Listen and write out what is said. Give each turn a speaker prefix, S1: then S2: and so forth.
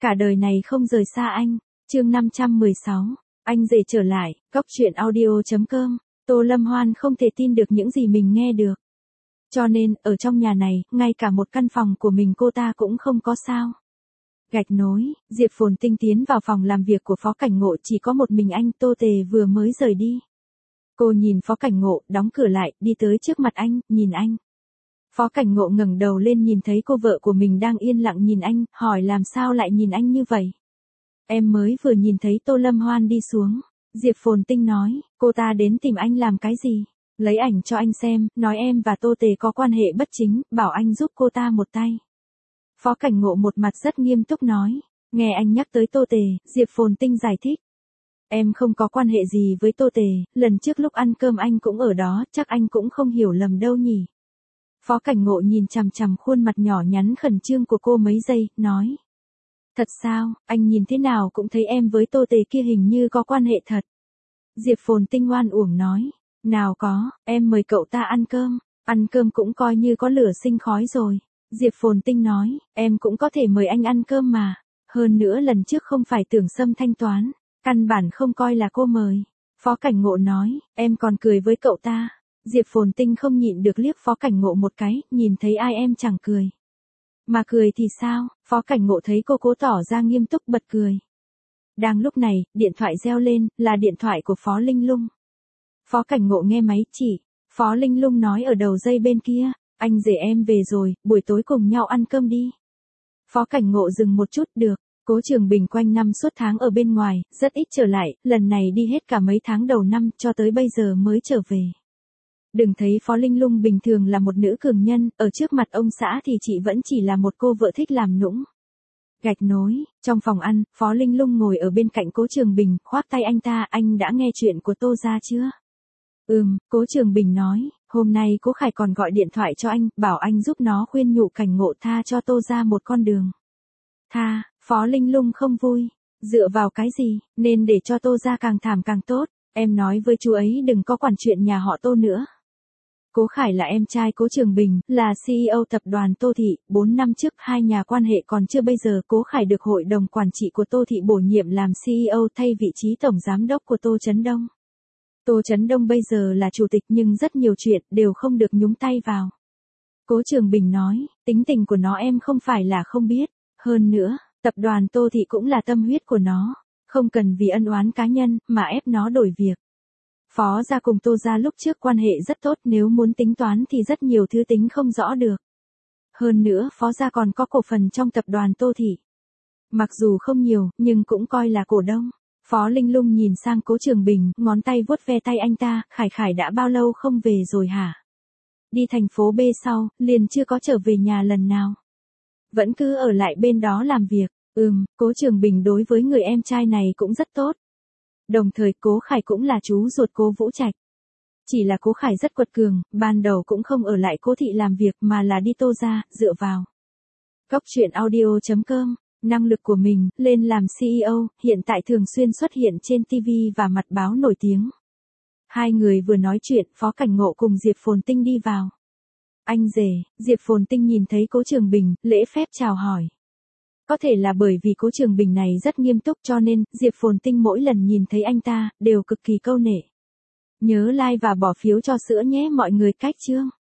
S1: Cả đời này không rời xa anh. Chương 516. Anh rể trở lại. Góc truyện audio.com. Tô Lâm Hoan không thể tin được những gì mình nghe được. Cho nên, ở trong nhà này, ngay cả một căn phòng của mình cô ta cũng không có sao. Gạch nối, Diệp Phồn Tinh tiến vào phòng làm việc của Phó Cảnh Ngộ, chỉ có một mình anh. Tô Tề vừa mới rời đi. Cô nhìn Phó Cảnh Ngộ, đóng cửa lại, đi tới trước mặt anh, nhìn anh. Phó Cảnh Ngộ ngẩng đầu lên, nhìn thấy cô vợ của mình đang yên lặng nhìn anh, hỏi làm sao lại nhìn anh như vậy. Em mới vừa nhìn thấy Tô Lâm Hoan đi xuống. Diệp Phồn Tinh nói, cô ta đến tìm anh làm cái gì? Lấy ảnh cho anh xem, nói em và Tô Tề có quan hệ bất chính, bảo anh giúp cô ta một tay. Phó Cảnh Ngộ một mặt rất nghiêm túc nói, nghe anh nhắc tới Tô Tề, Diệp Phồn Tinh giải thích. Em không có quan hệ gì với Tô Tề, lần trước lúc ăn cơm anh cũng ở đó, chắc anh cũng không hiểu lầm đâu nhỉ. Phó Cảnh Ngộ nhìn chằm chằm khuôn mặt nhỏ nhắn khẩn trương của cô mấy giây, nói. Thật sao, anh nhìn thế nào cũng thấy em với Tô Tề kia hình như có quan hệ thật. Diệp Phồn Tinh oan uổng nói, nào có, em mời cậu ta ăn cơm cũng coi như có lửa sinh khói rồi. Diệp Phồn Tinh nói, em cũng có thể mời anh ăn cơm mà, hơn nữa lần trước không phải Tưởng Sâm thanh toán, căn bản không coi là cô mời. Phó Cảnh Ngộ nói, em còn cười với cậu ta. Diệp Phồn Tinh không nhịn được liếc Phó Cảnh Ngộ một cái, nhìn thấy ai em chẳng cười. Mà cười thì sao, Phó Cảnh Ngộ thấy cô cố tỏ ra nghiêm túc bật cười. Đang lúc này, điện thoại reo lên, là điện thoại của Phó Linh Lung. Phó Cảnh Ngộ nghe máy chỉ, Phó Linh Lung nói ở đầu dây bên kia, anh rể em về rồi, buổi tối cùng nhau ăn cơm đi. Phó Cảnh Ngộ dừng một chút, được. Cố Trường Bình quanh năm suốt tháng ở bên ngoài, rất ít trở lại, lần này đi hết cả mấy tháng đầu năm, cho tới bây giờ mới trở về. Đừng thấy Phó Linh Lung bình thường là một nữ cường nhân, ở trước mặt ông xã thì chị vẫn chỉ là một cô vợ thích làm nũng. Gạch nối, trong phòng ăn, Phó Linh Lung ngồi ở bên cạnh Cố Trường Bình, khoác tay anh ta, anh đã nghe chuyện của Tô gia chưa? Cố Trường Bình nói, hôm nay Cố Khải còn gọi điện thoại cho anh, bảo anh giúp nó khuyên nhủ Cảnh Ngộ tha cho Tô gia một con đường. Tha, Phó Linh Lung không vui, dựa vào cái gì, nên để cho Tô gia càng thảm càng tốt, em nói với chú ấy đừng có quản chuyện nhà họ Tô nữa. Cố Khải là em trai Cố Trường Bình, là CEO tập đoàn Tô Thị, 4 năm trước hai nhà quan hệ còn chưa, bây giờ Cố Khải được hội đồng quản trị của Tô Thị bổ nhiệm làm CEO thay vị trí tổng giám đốc của Tô Chấn Đông. Tô Chấn Đông bây giờ là chủ tịch nhưng rất nhiều chuyện đều không được nhúng tay vào. Cố Trường Bình nói, tính tình của nó em không phải là không biết, hơn nữa, tập đoàn Tô Thị cũng là tâm huyết của nó, không cần vì ân oán cá nhân mà ép nó đổi việc. Phó gia cùng Tô gia lúc trước quan hệ rất tốt, nếu muốn tính toán thì rất nhiều thứ tính không rõ được. Hơn nữa Phó gia còn có cổ phần trong tập đoàn Tô Thị. Mặc dù không nhiều, nhưng cũng coi là cổ đông. Phó Linh Lung nhìn sang Cố Trường Bình, ngón tay vuốt ve tay anh ta, Khải đã bao lâu không về rồi hả? Đi thành phố B sau, liền chưa có trở về nhà lần nào. Vẫn cứ ở lại bên đó làm việc. Cố Trường Bình đối với người em trai này cũng rất tốt. Đồng thời Cố Khải cũng là chú ruột Cố Vũ Trạch. Chỉ là Cố Khải rất quật cường, ban đầu cũng không ở lại Cố Thị làm việc mà là đi Tô gia, dựa vào. Góc truyện audio.com, năng lực của mình, lên làm CEO, hiện tại thường xuyên xuất hiện trên TV và mặt báo nổi tiếng. Hai người vừa nói chuyện, Phó Cảnh Ngộ cùng Diệp Phồn Tinh đi vào. Anh rể, Diệp Phồn Tinh nhìn thấy Cố Trường Bình, lễ phép chào hỏi. Có thể là bởi vì Cố Trường Bình này rất nghiêm túc cho nên, Diệp Phồn Tinh mỗi lần nhìn thấy anh ta, đều cực kỳ câu nể. Nhớ like và bỏ phiếu cho sữa nhé mọi người, cách chương.